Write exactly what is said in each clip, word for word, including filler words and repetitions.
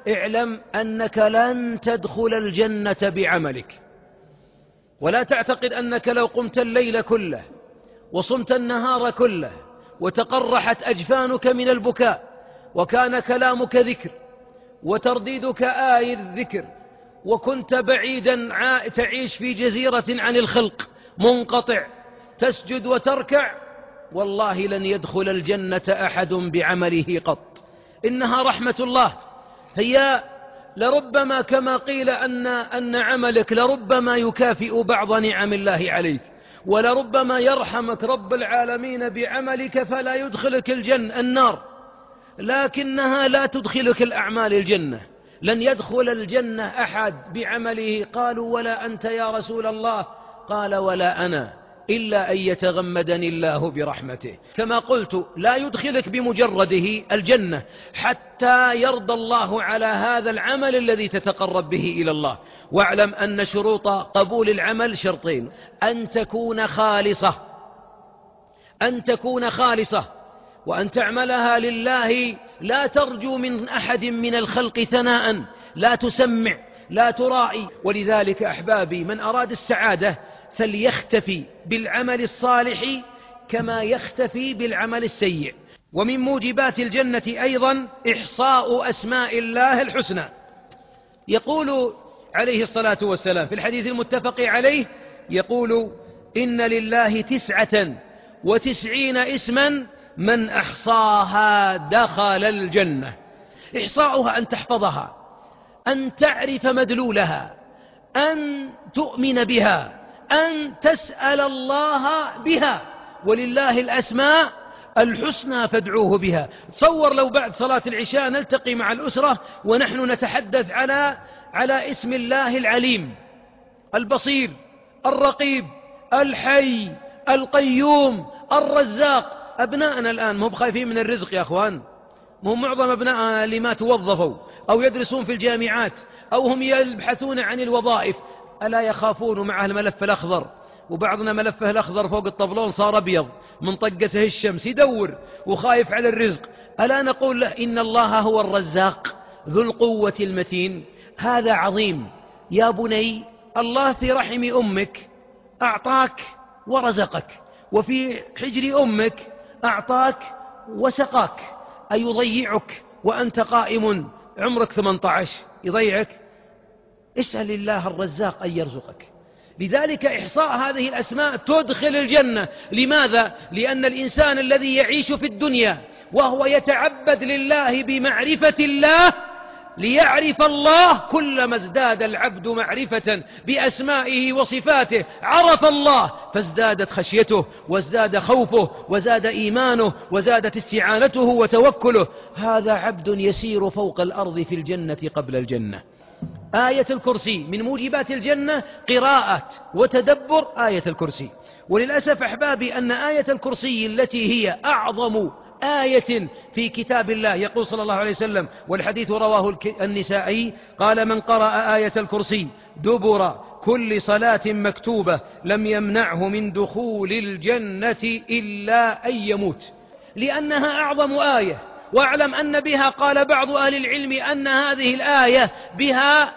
اعلم أنك لن تدخل الجنة بعملك. ولا تعتقد أنك لو قمت الليل كله وصمت النهار كله وتقرحت أجفانك من البكاء وكان كلامك ذكر وترديدك آي الذكر وكنت بعيدا تعيش في جزيرة عن الخلق منقطع تسجد وتركع، والله لن يدخل الجنة أحد بعمله قط. إنها رحمة الله. هي لربما كما قيل أن, أن عملك لربما يكافئ بعض نعم الله عليك، ولربما يرحمك رب العالمين بعملك فلا يدخلك الجنة النار، لكنها لا تدخلك الأعمال الجنة. لن يدخل الجنة أحد بعمله. قالوا ولا أنت يا رسول الله؟ قال ولا أنا، إلا أن يتغمدني الله برحمته. كما قلت لا يدخلك بمجرده الجنة حتى يرضى الله على هذا العمل الذي تتقرب به إلى الله. واعلم أن شروط قبول العمل شرطين: أن تكون خالصة أن تكون خالصة وأن تعملها لله، لا ترجو من أحد من الخلق ثناء، لا تسمع، لا ترائي. ولذلك أحبابي من أراد السعادة فليختفي بالعمل الصالح كما يختفي بالعمل السيء. ومن موجبات الجنة أيضا إحصاء أسماء الله الحسنى. يقول عليه الصلاة والسلام في الحديث المتفق عليه، يقول إن لله تسعة وتسعين اسما من أحصاها دخل الجنة. إحصاؤها أن تحفظها، أن تعرف مدلولها، أن تؤمن بها، أن تسأل الله بها. ولله الأسماء الحسنى فادعوه بها. تصور لو بعد صلاة العشاء نلتقي مع الأسرة ونحن نتحدث على على اسم الله العليم البصير الرقيب الحي القيوم الرزاق. أبناءنا الآن مو بخايفين من الرزق يا أخوان، مو معظم أبناءنا اللي ما توظفوا أو يدرسون في الجامعات أو هم يبحثون عن الوظائف، ألا يخافون معه الملف الأخضر؟ وبعضنا ملفه الأخضر فوق الطبلون صار أبيض من طقته الشمس، يدور وخايف على الرزق. ألا نقول له إن الله هو الرزاق ذو القوة المتين؟ هذا عظيم يا بني. الله في رحم أمك أعطاك ورزقك، وفي حجر أمك أعطاك وسقاك. أيضيعك وأنت قائم عمرك ثمانية عشر؟ يضيعك؟ اسأل الله الرزاق أن يرزقك. لذلك إحصاء هذه الأسماء تدخل الجنة. لماذا؟ لأن الإنسان الذي يعيش في الدنيا وهو يتعبد لله بمعرفة الله ليعرف الله، كلما ازداد العبد معرفة بأسمائه وصفاته عرف الله، فازدادت خشيته وازداد خوفه وزاد إيمانه وزادت استعانته وتوكله. هذا عبد يسير فوق الأرض في الجنة قبل الجنة. آية الكرسي من موجبات الجنة قراءة وتدبر آية الكرسي. وللأسف أحبابي أن آية الكرسي التي هي أعظم آية في كتاب الله، يقول صلى الله عليه وسلم والحديث رواه النسائي قال من قرأ آية الكرسي دبر كل صلاة مكتوبة لم يمنعه من دخول الجنة إلا أن يموت، لأنها أعظم آية. واعلم أن بها قال بعض أهل العلم أن هذه الآية بها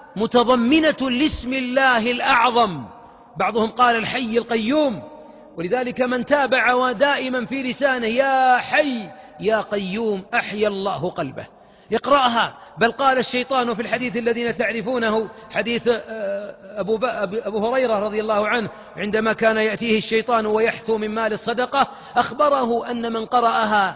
متضمنة لاسم الله الأعظم، بعضهم قال الحي القيوم. ولذلك من تابع ودائما في لسانه يا حي يا قيوم أحيا الله قلبه يقرأها. بل قال الشيطان في الحديث الذين تعرفونه حديث أبو, أبو هريرة رضي الله عنه عندما كان يأتيه الشيطان ويحثو من مال الصدقة أخبره أن من قرأها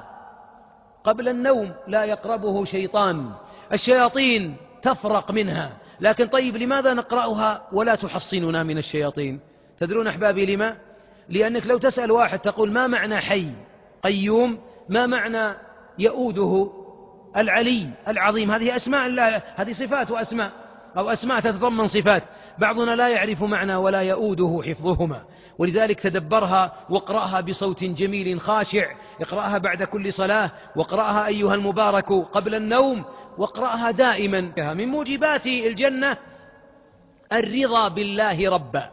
قبل النوم لا يقربه شيطان، الشياطين تفرق منها. لكن طيب لماذا نقرأها ولا تحصننا من الشياطين؟ تدرون أحبابي لما؟ لأنك لو تسأل واحد تقول ما معنى حي قيوم، ما معنى يؤوده العلي العظيم، هذه أسماء الله، هذه صفات وأسماء أو أسماء تتضمن صفات، بعضنا لا يعرف معنى ولا يؤوده حفظهما. ولذلك تدبرها واقرأها بصوت جميل خاشع، اقرأها بعد كل صلاة، واقرأها أيها المبارك قبل النوم، واقرأها دائما. من موجبات الجنة الرضا بالله ربا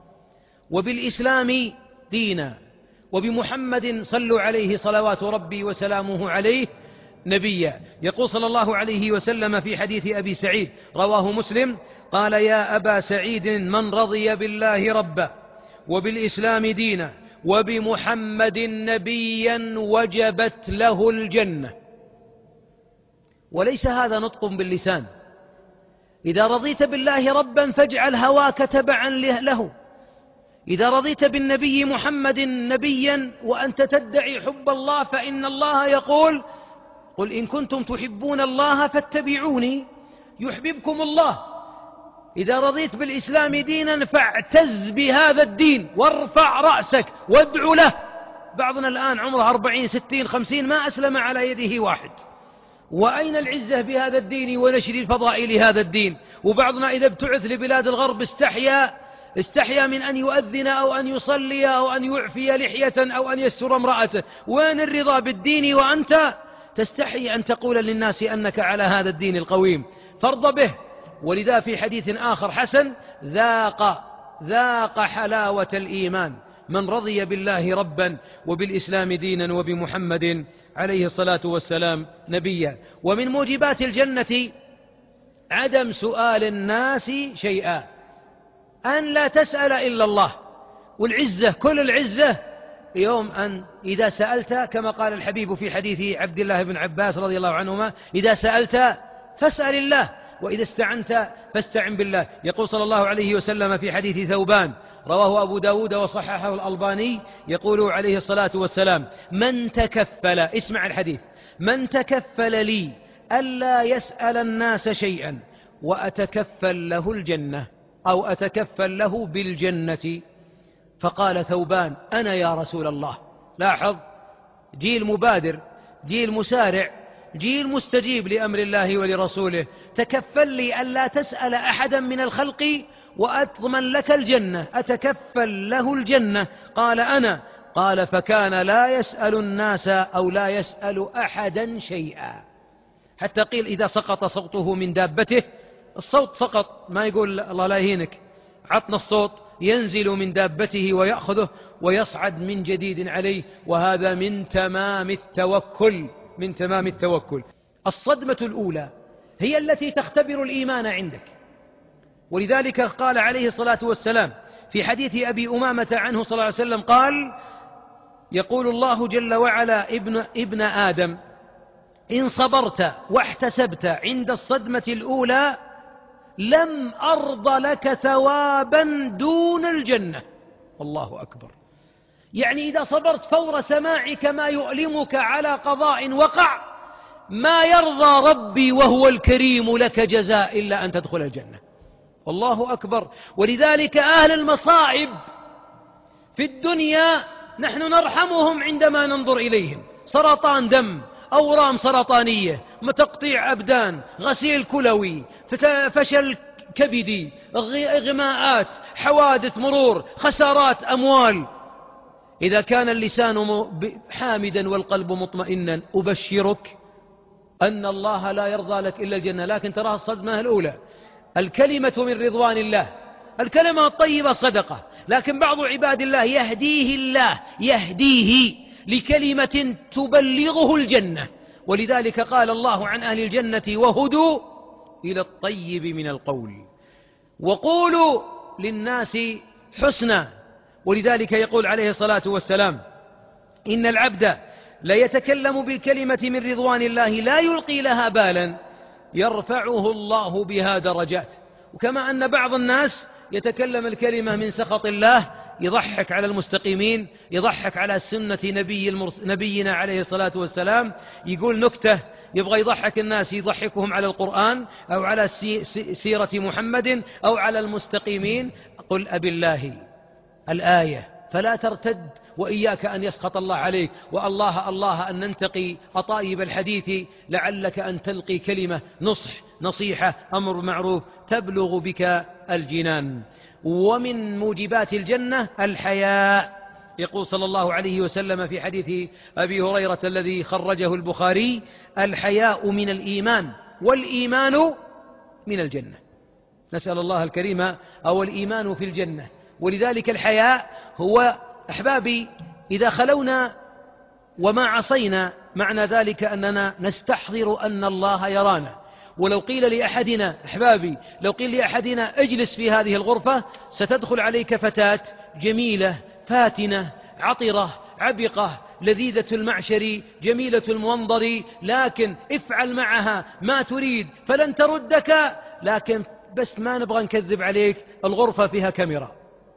وبالإسلام دينا وبمحمد صلوا عليه صلوات ربي وسلامه عليه نبيا. يقول صلى الله عليه وسلم في حديث أبي سعيد رواه مسلم قال: يا أبا سعيد، من رضي بالله ربا وبالإسلام دينا وبمحمد نبيا وجبت له الجنة. وليس هذا نطق باللسان، إذا رضيت بالله ربا فاجعل هواك تبعا له، إذا رضيت بالنبي محمد نبيا وأنت تدعي حب الله فإن الله يقول: قل إن كنتم تحبون الله فاتبعوني يحببكم الله. إذا رضيت بالإسلام دينا فاعتز بهذا الدين وارفع رأسك وادع له. بعضنا الآن عمره أربعين ستين خمسين ما أسلم على يده واحد، وأين العزة بهذا الدين ونشر الفضائل هذا الدين؟ وبعضنا إذا ابتعث لبلاد الغرب استحيا استحيا من أن يؤذن أو أن يصلي أو أن يعفي لحية أو أن يستر امرأته. وين الرضا بالدين وأنت تستحي أن تقول للناس أنك على هذا الدين القويم؟ فارض به. ولذا في حديث آخر حسن: ذاق ذاق حلاوة الإيمان من رضي بالله ربا وبالإسلام دينا وبمحمد عليه الصلاة والسلام نبيا. ومن موجبات الجنة عدم سؤال الناس شيئا، أن لا تسأل إلا الله. والعزة كل العزة يوم أن إذا سألت، كما قال الحبيب في حديث عبد الله بن عباس رضي الله عنهما: إذا سألت فاسأل الله، وإذا استعنت فاستعن بالله. يقول صلى الله عليه وسلم في حديث ثوبان رواه أبو داود وصححه الألباني، يقول عليه الصلاة والسلام: من تكفل، اسمع الحديث، من تكفل لي ألا يسأل الناس شيئا وأتكفل له الجنة أو أتكفل له بالجنة. فقال ثوبان: أنا يا رسول الله. لاحظ، جيل مبادر، جيل مسارع، جيل مستجيب لأمر الله ولرسوله. تكفل لي ألا تسأل أحدا من الخلق وأضمن لك الجنة، أتكفل له الجنة. قال: أنا. قال: فكان لا يسأل الناس أو لا يسأل أحدا شيئا، حتى قيل إذا سقط صوته من دابته، الصوت سقط، ما يقول الله لا يهينك، عطنا الصوت، ينزل من دابته ويأخذه ويصعد من جديد عليه. وهذا من تمام التوكل، من تمام التوكل. الصدمة الأولى هي التي تختبر الإيمان عندك. ولذلك قال عليه الصلاة والسلام في حديث أبي أمامة عنه صلى الله عليه وسلم قال: يقول الله جل وعلا: ابن, ابن آدم، إن صبرت واحتسبت عند الصدمة الأولى لم أرض لك ثوابا دون الجنة. الله أكبر. يعني إذا صبرت فور سماعك ما يؤلمك على قضاء وقع، ما يرضى ربي وهو الكريم لك جزاء إلا أن تدخل الجنة. الله أكبر. ولذلك أهل المصائب في الدنيا نحن نرحمهم عندما ننظر إليهم: سرطان دم، أورام سرطانية، تقطيع أبدان، غسيل كلوي، فشل كبدي، إغماءات، حوادث مرور، خسارات أموال. إذا كان اللسان حامدا والقلب مطمئنا أبشرك أن الله لا يرضى لك إلا الجنة. لكن تراها الصدمة الأولى، الكلمة من رضوان الله، الكلمة الطيبة صدقة، لكن بعض عباد الله يهديه الله يهديه لكلمة تبلغه الجنة. ولذلك قال الله عن أهل الجنة: وهدوا إلى الطيب من القول وقولوا للناس حسنا. ولذلك يقول عليه الصلاة والسلام: إن العبد لا يتكلم بالكلمة من رضوان الله لا يلقي لها بالا يرفعه الله بها درجات. وكما أن بعض الناس يتكلم الكلمة من سخط الله، يضحك على المستقيمين، يضحك على سنة نبي المرس... نبينا عليه الصلاة والسلام، يقول نكتة يبغى يضحك الناس، يضحكهم على القرآن أو على سي... سيرة محمد أو على المستقيمين. قل أبي الله الآية فلا ترتد، وإياك أن يسخط الله عليك، والله الله أن ننتقي أطايب الحديث لعلك أن تلقي كلمة نصح نصيحة أمر معروف تبلغ بك الجنان. ومن موجبات الجنة الحياء. يقول صلى الله عليه وسلم في حديث أبي هريرة الذي خرجه البخاري: الحياء من الإيمان والإيمان من الجنة. نسأل الله الكريم أو الإيمان في الجنة. ولذلك الحياء هو أحبابي إذا خلونا وما عصينا معنى ذلك أننا نستحضر أن الله يرانا. ولو قيل لأحدنا أحبابي لو قيل لأحدنا اجلس في هذه الغرفة، ستدخل عليك فتاة جميلة فاتنة عطرة عبقة لذيذة المعشر جميلة المنظر، لكن افعل معها ما تريد فلن تردك، لكن بس ما نبغى نكذب عليك، الغرفة فيها كاميرا.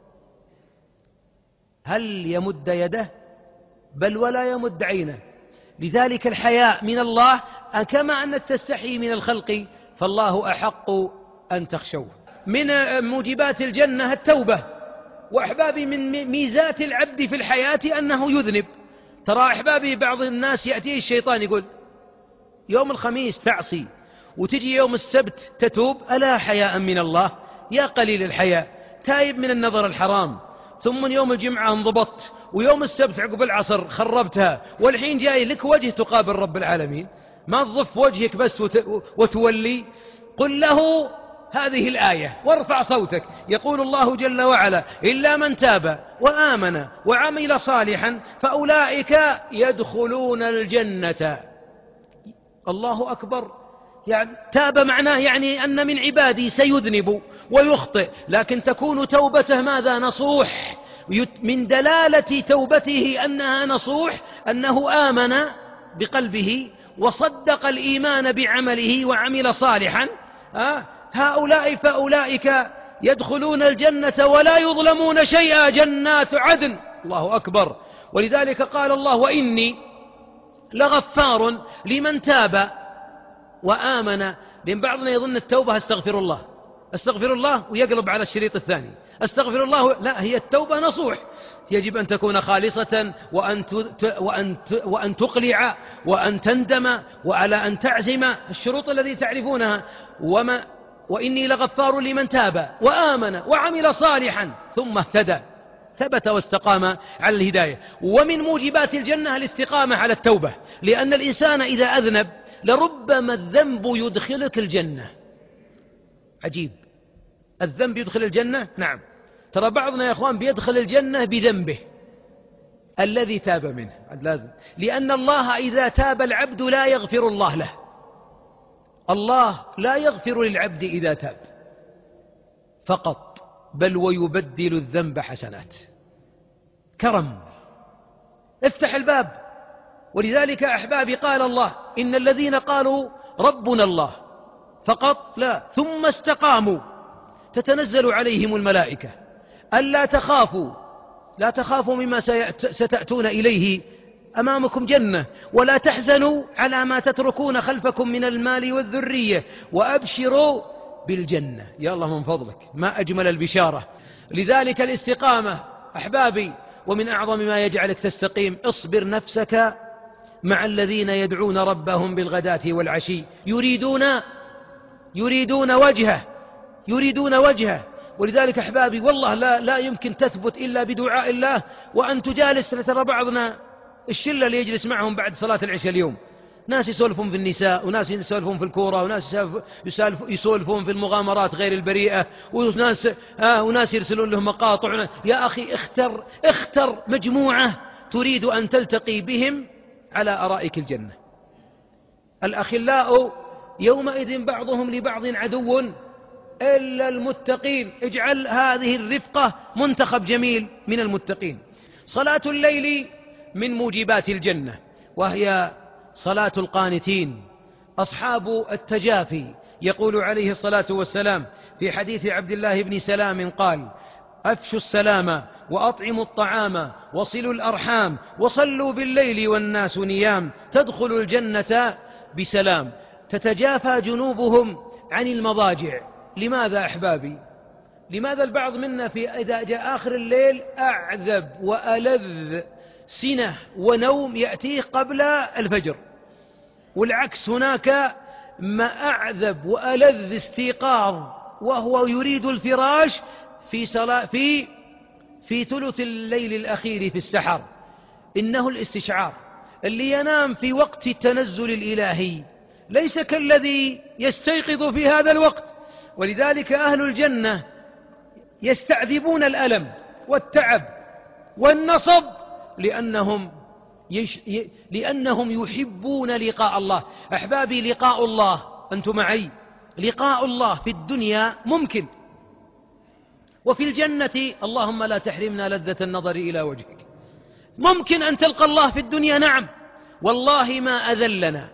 هل يمد يده؟ بل ولا يمد عينه. لذلك الحياء من الله كما أنك تستحي من الخلق فالله أحق أن تخشوه. من موجبات الجنة التوبة. وأحبابي من ميزات العبد في الحياة أنه يذنب. ترى أحبابي بعض الناس يأتيه الشيطان يقول يوم الخميس تعصي وتجي يوم السبت تتوب، ألا حياء من الله؟ يا قليل الحياء، تايب من النظر الحرام، ثم من يوم الجمعة انضبطت، ويوم السبت عقب العصر خربتها، والحين جاي لك وجه تقابل رب العالمين، ما تضف وجهك بس وتولي. قل له هذه الآية وارفع صوتك. يقول الله جل وعلا إلا من تاب وآمن وعمل صالحا فأولئك يدخلون الجنة. الله أكبر. يعني تاب معناه يعني أن من عبادي سيذنب ويخطئ، لكن تكون توبته ماذا؟ نصوح. من دلالة توبته أنها نصوح أنه آمن بقلبه وصدق الإيمان بعمله وعمل صالحا. آه هؤلاء فأولئك يدخلون الجنة ولا يظلمون شيئا، جنات عدن. الله أكبر. ولذلك قال الله وإني لغفار لمن تاب وآمن. لأن بعضنا يظن التوبة استغفر الله استغفر الله ويقلب على الشريط الثاني استغفر الله. لا، هي التوبة نصوح، يجب أن تكون خالصة وأن وأن وأن تقلع وأن تندم وعلى أن تعزم الشروط التي تعرفونها. وما وإني لغفار لمن تاب وآمن وعمل صالحا ثم اهتدى، ثبت واستقام على الهداية. ومن موجبات الجنة الاستقامة على التوبة، لأن الإنسان إذا أذنب لربما الذنب يدخلك الجنة. عجيب، الذنب يدخل الجنة. نعم، ترى بعضنا يا أخوان بيدخل الجنة بذنبه الذي تاب منه، لأن الله إذا تاب العبد لا يغفر الله له. الله لا يغفر للعبد إذا تاب فقط، بل ويبدل الذنب حسنات. كرم، افتح الباب. ولذلك أحبابي قال الله إن الذين قالوا ربنا الله فقط لا ثم استقاموا تتنزل عليهم الملائكة ألا تخافوا لا تخافوا مما ستأتون إليه، أمامكم جنة، ولا تحزنوا على ما تتركون خلفكم من المال والذرية، وأبشروا بالجنة. يا الله من فضلك ما أجمل البشارة. لذلك الاستقامة أحبابي، ومن أعظم ما يجعلك تستقيم اصبر نفسك مع الذين يدعون ربهم بالغداة والعشي يريدون يريدون وجهه يريدون وجهه. ولذلك أحبابي والله لا, لا يمكن تثبت إلا بدعاء الله وأن تجالس. ترى بعضنا الشلة اللي يجلس معهم بعد صلاة العشاء اليوم، ناس يسولفون في النساء، وناس يسولفون في الكورة، وناس يسولفون في المغامرات غير البريئة، وناس, آه وناس يرسلون لهم مقاطع. يا أخي اختر, اختر مجموعة تريد أن تلتقي بهم على أرائك الجنة. الأخلاء يومئذ بعضهم لبعض عدو إلا المتقين. اجعل هذه الرفقة منتخب جميل من المتقين. صلاة الليل من موجبات الجنة، وهي صلاة القانتين أصحاب التجافي. يقول عليه الصلاة والسلام في حديث عبد الله بن سلام قال أفشوا السلام وأطعموا الطعام وصلوا الأرحام وصلوا بالليل والناس نيام تدخلوا الجنة بسلام. تتجافى جنوبهم عن المضاجع. لماذا أحبابي؟ لماذا البعض منا في إذا جاء آخر الليل أعذب وألذ سنة ونوم يأتيه قبل الفجر، والعكس هناك ما أعذب وألذ استيقاظ وهو يريد الفراش في صلاة في في ثلث الليل الأخير في السحر. إنه الاستشعار. اللي ينام في وقت التنزل الإلهي ليس كالذي يستيقظ في هذا الوقت. ولذلك أهل الجنة يستعذبون الألم والتعب والنصب لأنهم يش... ي... لأنهم يحبون لقاء الله. أحبابي، لقاء الله، أنتم معي، لقاء الله في الدنيا ممكن، وفي الجنة اللهم لا تحرمنا لذة النظر إلى وجهك. ممكن أن تلقى الله في الدنيا، نعم، والله ما أذلنا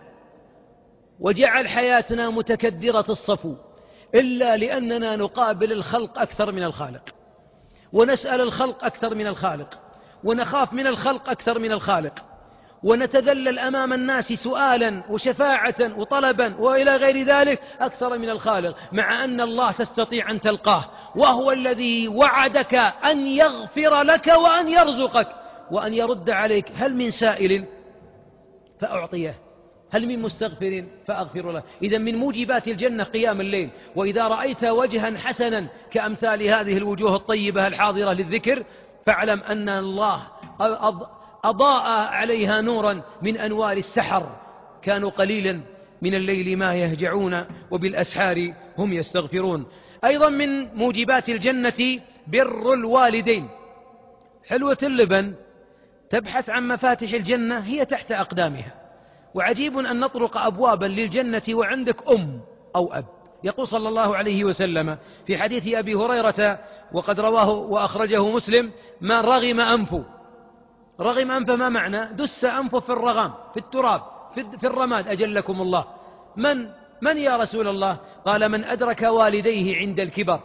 وجعل حياتنا متكدرة الصفو إلا لأننا نقابل الخلق أكثر من الخالق، ونسأل الخلق أكثر من الخالق، ونخاف من الخلق أكثر من الخالق، ونتذلل أمام الناس سؤالا وشفاعة وطلبا وإلى غير ذلك أكثر من الخالق، مع أن الله تستطيع أن تلقاه، وهو الذي وعدك أن يغفر لك وأن يرزقك وأن يرد عليك. هل من سائل فأعطيه، هل من مستغفر فأغفر له. إذن من موجبات الجنة قيام الليل. وإذا رأيت وجها حسنا كأمثال هذه الوجوه الطيبة الحاضرة للذكر، فاعلم أن الله أضاء عليها نورا من أنوار السحر. كانوا قليلا من الليل ما يهجعون وبالأسحار هم يستغفرون. أيضا من موجبات الجنة بر الوالدين. حلوة اللبن تبحث عن مفاتح الجنة، هي تحت أقدامها. وعجيب أن نطرق أبوابا للجنة وعندك أم أو أب. يقول صلى الله عليه وسلم في حديث أبي هريرة وقد رواه وأخرجه مسلم: ما رغم أنفه. رغم أنفه ما معنى؟ دس أنفه في الرغام، في التراب، في الرماد، أجلكم الله. من من يا رسول الله؟ قال: من أدرك والديه عند الكبر،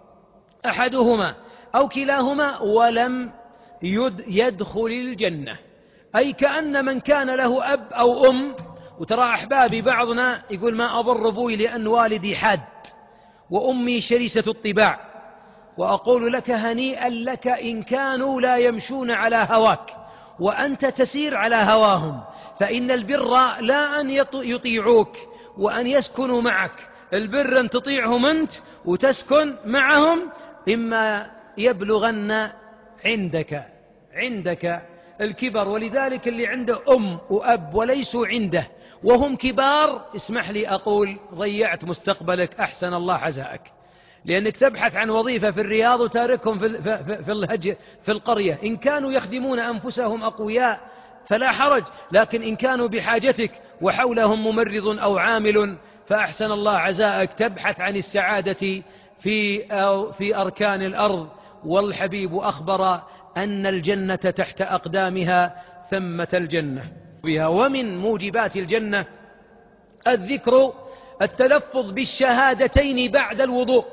أحدهما أو كلاهما، ولم يدخل الجنة. أي كأن من كان له أب أو أم. وترى أحبابي بعضنا يقول: ما أضر أبوي لأن والدي حاد وأمي شرسة الطباع. وأقول لك: هنيئا لك إن كانوا لا يمشون على هواك وأنت تسير على هواهم. فإن البر لا أن يطيعوك وأن يسكنوا معك، البر أن تطيعهم أنت وتسكن معهم، إما يبلغن عندك عندك الكبر. ولذلك اللي عنده أم وأب وليسوا عنده وهم كبار، اسمح لي أقول ضيعت مستقبلك، أحسن الله عزاءك. لأنك تبحث عن وظيفة في الرياض وتاركهم في, في, في, الهج في القرية. إن كانوا يخدمون أنفسهم أقوياء فلا حرج، لكن إن كانوا بحاجتك وحولهم ممرض أو عامل فأحسن الله عزاءك. تبحث عن السعادة في, أو في أركان الأرض، والحبيب أخبر أن الجنة تحت أقدامها ثمة الجنة بها. ومن موجبات الجنة الذكر، التلفظ بالشهادتين بعد الوضوء.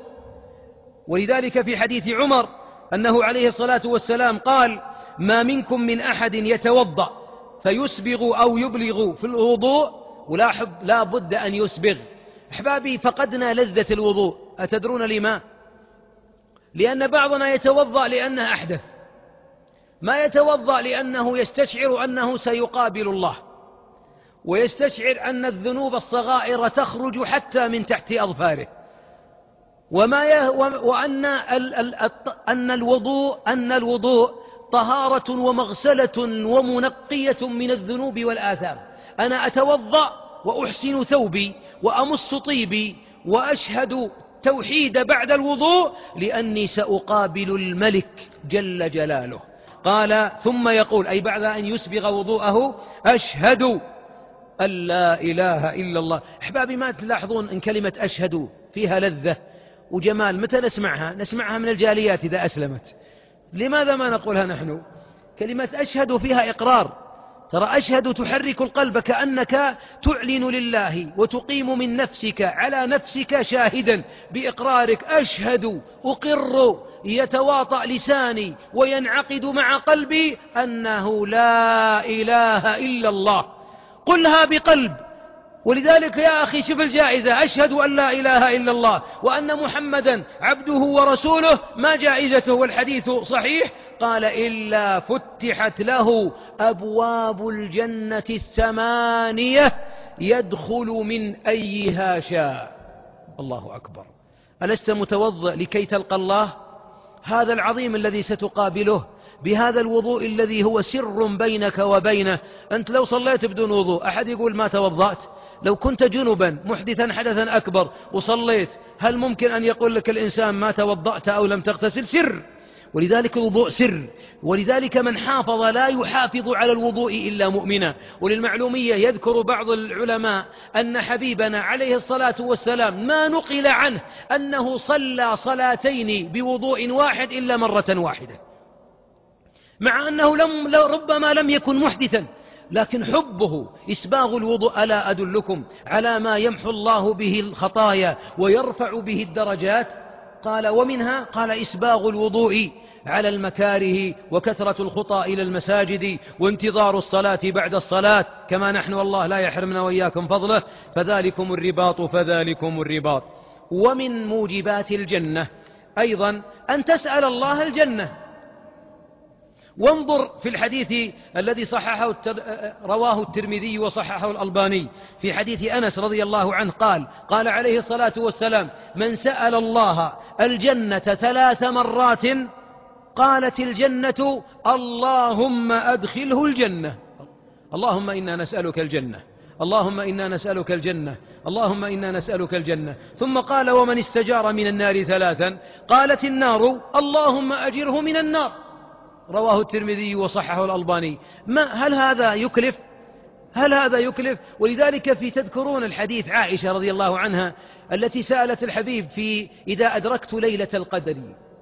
ولذلك في حديث عمر أنه عليه الصلاة والسلام قال: ما منكم من أحد يتوضأ فيسبغ أو يبلغ في الوضوء، ولاحظ لا بد أن يسبغ. أحبابي، فقدنا لذة الوضوء. أتدرون لما؟ لأن بعضنا يتوضأ لأنه أحدث، ما يتوضأ لأنه يستشعر أنه سيقابل الله، ويستشعر أن الذنوب الصغائر تخرج حتى من تحت أظفاره، وما يه وأن ال ال أن الوضوء أن الوضوء طهارة ومغسلة ومنقية من الذنوب والآثام. أنا أتوضأ وأحسن ثوبي وأمص طيبي وأشهد توحيد بعد الوضوء لأني سأقابل الملك جل جلاله. قال: ثم يقول، أي بعد أن يسبغ وضوءه: أشهد أن لا إله إلا الله. أحبابي، ما تلاحظون أن كلمة أشهد فيها لذة وجمال؟ متى نسمعها؟ نسمعها من الجاليات إذا أسلمت. لماذا ما نقولها نحن؟ كلمة أشهد فيها إقرار. ترى أشهد تحرك القلب، كأنك تعلن لله وتقيم من نفسك على نفسك شاهدا بإقرارك. أشهد، أقر، يتواطأ لساني وينعقد مع قلبي أنه لا إله إلا الله. قلها بقلب. ولذلك يا أخي شوف الجائزة: أشهد أن لا إله إلا الله وأن محمدا عبده ورسوله. ما جائزته؟ والحديث صحيح. قال: إلا فتحت له أبواب الجنة الثمانية يدخل من أيها شاء. الله أكبر. ألست متوضئ لكي تلقى الله هذا العظيم الذي ستقابله بهذا الوضوء الذي هو سر بينك وبينه؟ أنت لو صليت بدون وضوء أحد يقول ما توضأت؟ لو كنت جنبا محدثا حدثا أكبر وصليت، هل ممكن أن يقول لك الإنسان ما توضأت أو لم تغتسل؟ سر. ولذلك الوضوء سر، ولذلك من حافظ لا يحافظ على الوضوء إلا مؤمنا. وللمعلومية يذكر بعض العلماء أن حبيبنا عليه الصلاة والسلام ما نقل عنه أنه صلى صلاتين بوضوء واحد إلا مرة واحدة، مع أنه لم ربما لم يكن محدثا، لكن حبه إسباغ الوضوء. ألا أدلكم على ما يمحو الله به الخطايا ويرفع به الدرجات؟ قال ومنها قال إسباغ الوضوء على المكاره وكثرة الخطى إلى المساجد وانتظار الصلاة بعد الصلاة، كما نحن والله لا يحرمنا وإياكم فضله، فذلكم الرباط فذلكم الرباط. ومن موجبات الجنة أيضا أن تسأل الله الجنة. وانظر في الحديث الذي صححه رواه الترمذي وصححه الألباني في حديث أنس رضي الله عنه قال قال عليه الصلاة والسلام: من سأل الله الجنة ثلاث مرات قالت الجنة اللهم أدخله الجنة. اللهم إنا نسألك الجنة، اللهم إنا نسألك الجنة، اللهم إنا نسألك الجنة. ثم قال: ومن استجار من النار ثلاثا قالت النار اللهم أجره من النار. رواه الترمذي وصححه الألباني. ما هل هذا يكلف؟ هل هذا يكلف؟ ولذلك في تذكرون الحديث عائشة رضي الله عنها التي سألت الحبيب في إذا أدركت ليلة القدر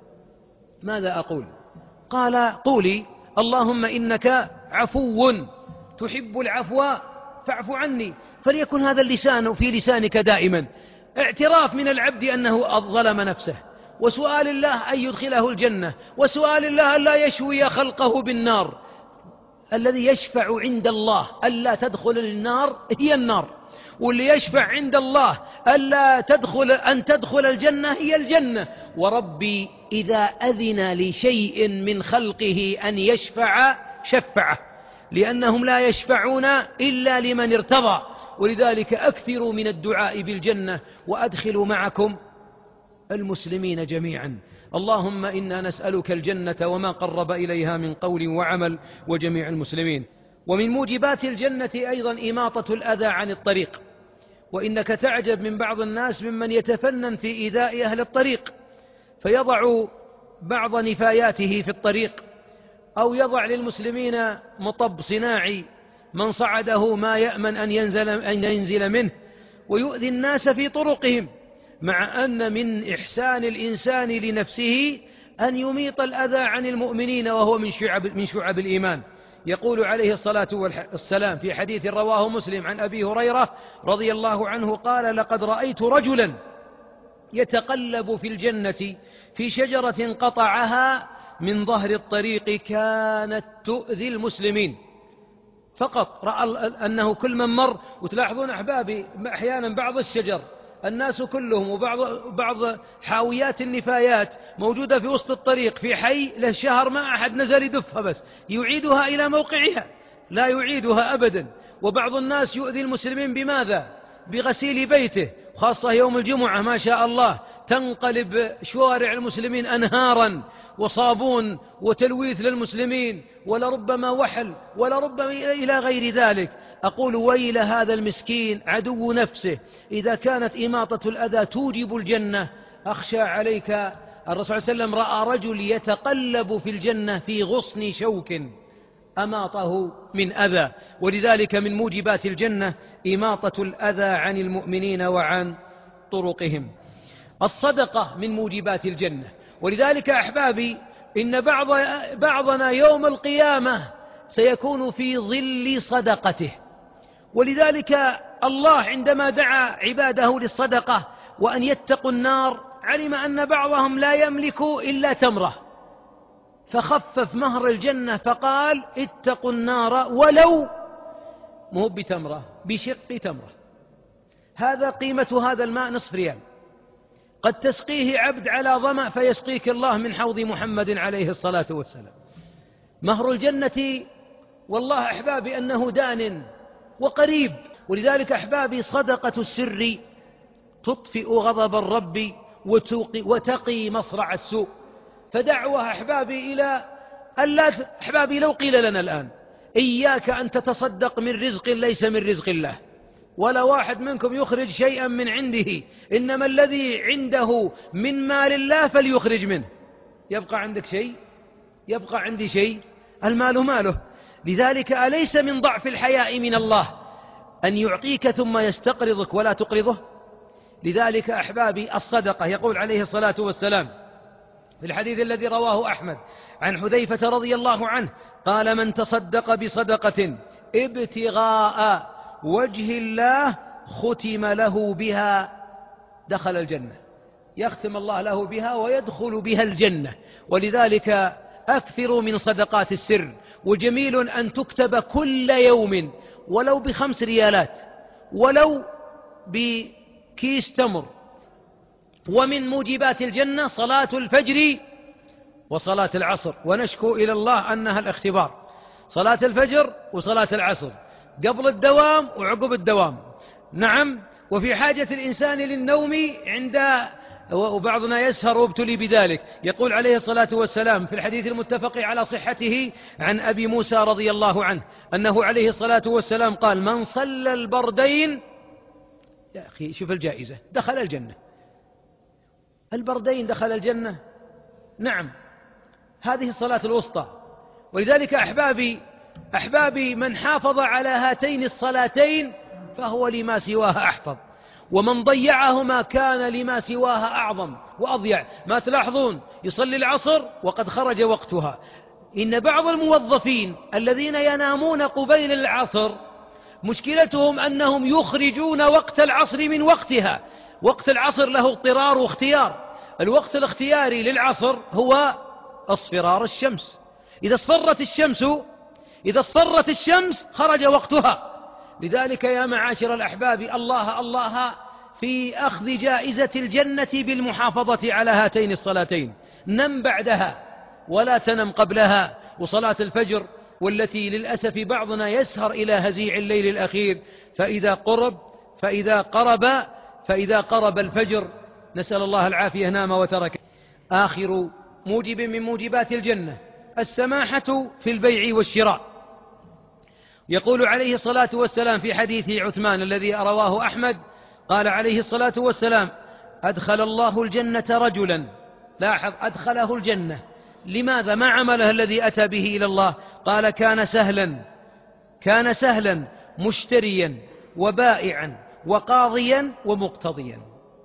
ماذا أقول؟ قال: قولي اللهم إنك عفو تحب العفو فاعف عني. فليكن هذا اللسان في لسانك دائما، اعتراف من العبد أنه ظلم نفسه، وسؤال الله أن يدخله الجنة، وسؤال الله أن لا يشوي خلقه بالنار. الذي يشفع عند الله ألا تدخل النار هي النار، واللي يشفع عند الله ألا تدخل أن تدخل الجنة هي الجنة. وربي إذا أذن لشيء من خلقه أن يشفع شفعه، لأنهم لا يشفعون إلا لمن ارتضى. ولذلك أكثروا من الدعاء بالجنة، وأدخلوا معكم المسلمين جميعا. اللهم إنا نسألك الجنة وما قرب إليها من قول وعمل وجميع المسلمين. ومن موجبات الجنة أيضا إماطة الأذى عن الطريق. وإنك تعجب من بعض الناس ممن يتفنن في إيذاء أهل الطريق، فيضع بعض نفاياته في الطريق، أو يضع للمسلمين مطب صناعي من صعده ما يأمن أن ينزل, أن ينزل منه، ويؤذي الناس في طرقهم، مع أن من إحسان الإنسان لنفسه أن يميط الأذى عن المؤمنين، وهو من شعب, من شعب الإيمان. يقول عليه الصلاة والسلام في حديث رواه مسلم عن أبي هريرة رضي الله عنه قال: لقد رأيت رجلا يتقلب في الجنة في شجرة قطعها من ظهر الطريق كانت تؤذي المسلمين. فقط رأى أنه كل من مر، وتلاحظون أحبابي أحيانا بعض الشجر الناس كلهم وبعض بعض حاويات النفايات موجودة في وسط الطريق في حي له شهر ما أحد نزل يدفها، بس يعيدها إلى موقعها، لا يعيدها أبدا. وبعض الناس يؤذي المسلمين بماذا؟ بغسيل بيته، خاصة يوم الجمعة ما شاء الله تنقلب شوارع المسلمين أنهارا وصابون وتلويث للمسلمين، ولربما وحل، ولربما إلى غير ذلك. أقول ويل هذا المسكين عدو نفسه إذا كانت إماطة الأذى توجب الجنة. أخشى عليك. الرسول صلى الله عليه وسلم رأى رجل يتقلب في الجنة في غصن شوك أماطه من أذى. ولذلك من موجبات الجنة إماطة الأذى عن المؤمنين وعن طرقهم. الصدقة من موجبات الجنة. ولذلك أحبابي إن بعض بعضنا يوم القيامة سيكون في ظل صدقته. ولذلك الله عندما دعا عباده للصدقة وأن يتقوا النار علم أن بعضهم لا يملك إلا تمرة، فخفف مهر الجنة فقال: اتقوا النار ولو مو بتمرة، بشق تمرة. هذا قيمة هذا الماء نصف ريال، قد تسقيه عبد على ظمأ فيسقيك الله من حوض محمد عليه الصلاة والسلام. مهر الجنة والله أحبابي أنه دان وقريب. ولذلك أحبابي صدقة السر تطفئ غضب الرب وتقي مصرع السوء. فدعوة أحبابي إلى ألا أحبابي لو قيل لنا الآن إياك أن تتصدق من رزق ليس من رزق الله، ولا واحد منكم يخرج شيئا من عنده، إنما الذي عنده من مال الله فليخرج منه. يبقى عندك شيء؟ يبقى عندي شيء؟ المال ماله. لذلك أليس من ضعف الحياء من الله أن يعطيك ثم يستقرضك ولا تقرضه؟ لذلك أحبابي الصدقة، يقول عليه الصلاة والسلام في الحديث الذي رواه أحمد عن حذيفة رضي الله عنه قال: من تصدق بصدقة ابتغاء وجه الله ختم له بها دخل الجنة، يختم الله له بها ويدخل بها الجنة. ولذلك أكثروا من صدقات السر، وجميل أن تكتب كل يوم ولو بخمس ريالات، ولو بكيس تمر. ومن موجبات الجنة صلاة الفجر وصلاة العصر، ونشكو إلى الله أنها الاختبار، صلاة الفجر وصلاة العصر قبل الدوام وعقب الدوام. نعم، وفي حاجة الإنسان للنوم عند، وبعضنا يسهر وابتلي بذلك. يقول عليه الصلاة والسلام في الحديث المتفق على صحته عن أبي موسى رضي الله عنه أنه عليه الصلاة والسلام قال: من صلى البردين، يا أخي شوف الجائزة، دخل الجنة. البردين دخل الجنة، نعم، هذه الصلاة الوسطى. ولذلك أحبابي أحبابي من حافظ على هاتين الصلاتين فهو لما سواها أحفظ، ومن ضيعهما كان لما سواها أعظم وأضيع. ما تلاحظون يصلي العصر وقد خرج وقتها. إن بعض الموظفين الذين ينامون قبيل العصر مشكلتهم أنهم يخرجون وقت العصر من وقتها. وقت العصر له اضطرار واختيار. الوقت الاختياري للعصر هو اصفرار الشمس. إذا اصفرت الشمس إذا اصفرت الشمس خرج وقتها. لذلك يا معاشر الأحباب، الله الله في أخذ جائزة الجنة بالمحافظة على هاتين الصلاتين. نم بعدها ولا تنم قبلها. وصلاة الفجر، والتي للأسف بعضنا يسهر إلى هزيع الليل الأخير، فإذا قرب فإذا قرب فإذا قرب الفجر نسأل الله العافية نام وترك. آخر موجب من موجبات الجنة السماحة في البيع والشراء. يقول عليه الصلاة والسلام في حديث عثمان الذي رواه أحمد قال عليه الصلاة والسلام: أدخل الله الجنة رجلا، لاحظ، أدخله الجنة. لماذا؟ ما عمله الذي أتى به إلى الله؟ قال: كان سهلا كان سهلا مشتريا وبائعا وقاضيا ومقتضيا.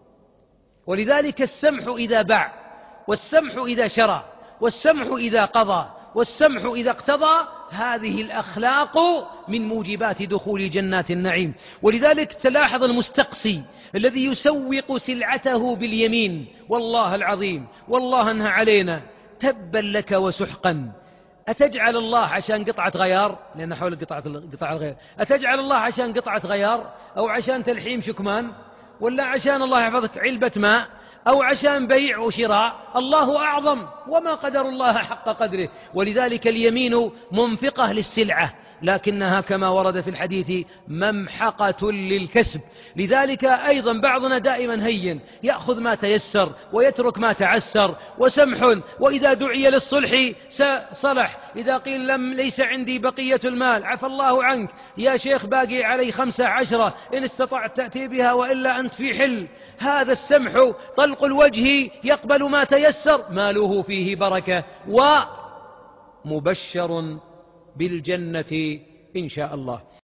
ولذلك السمح إذا باع، والسمح إذا شرى، والسمح إذا قضى، والسمح إذا اقتضى، هذه الأخلاق من موجبات دخول جنات النعيم. ولذلك تلاحظ المستقصي الذي يسوق سلعته باليمين: والله العظيم، والله أنها علينا، تبا لك وسحقا. أتجعل الله عشان قطعة غيار؟ لأن حول قطعة قطعة الغيار. أتجعل الله عشان قطعة غيار، أو عشان تلحيم شكمان، ولا عشان الله يحفظك علبة ماء، أو عشان بيع وشراء؟ الله أعظم، وما قدر الله حق قدره. ولذلك اليمين منفقة للسلعة، لكنها كما ورد في الحديث ممحقة للكسب. لذلك أيضا بعضنا دائما هين، يأخذ ما تيسر ويترك ما تعسر. وسمح، وإذا دعي للصلح صلح. إذا قيل لم ليس عندي بقية المال، عفى الله عنك يا شيخ، باقي علي خمسة عشرة، إن استطعت تأتي بها وإلا أنت في حل. هذا السمح طلق الوجه، يقبل ما تيسر، ماله فيه بركة، ومبشر بالجنة إن شاء الله.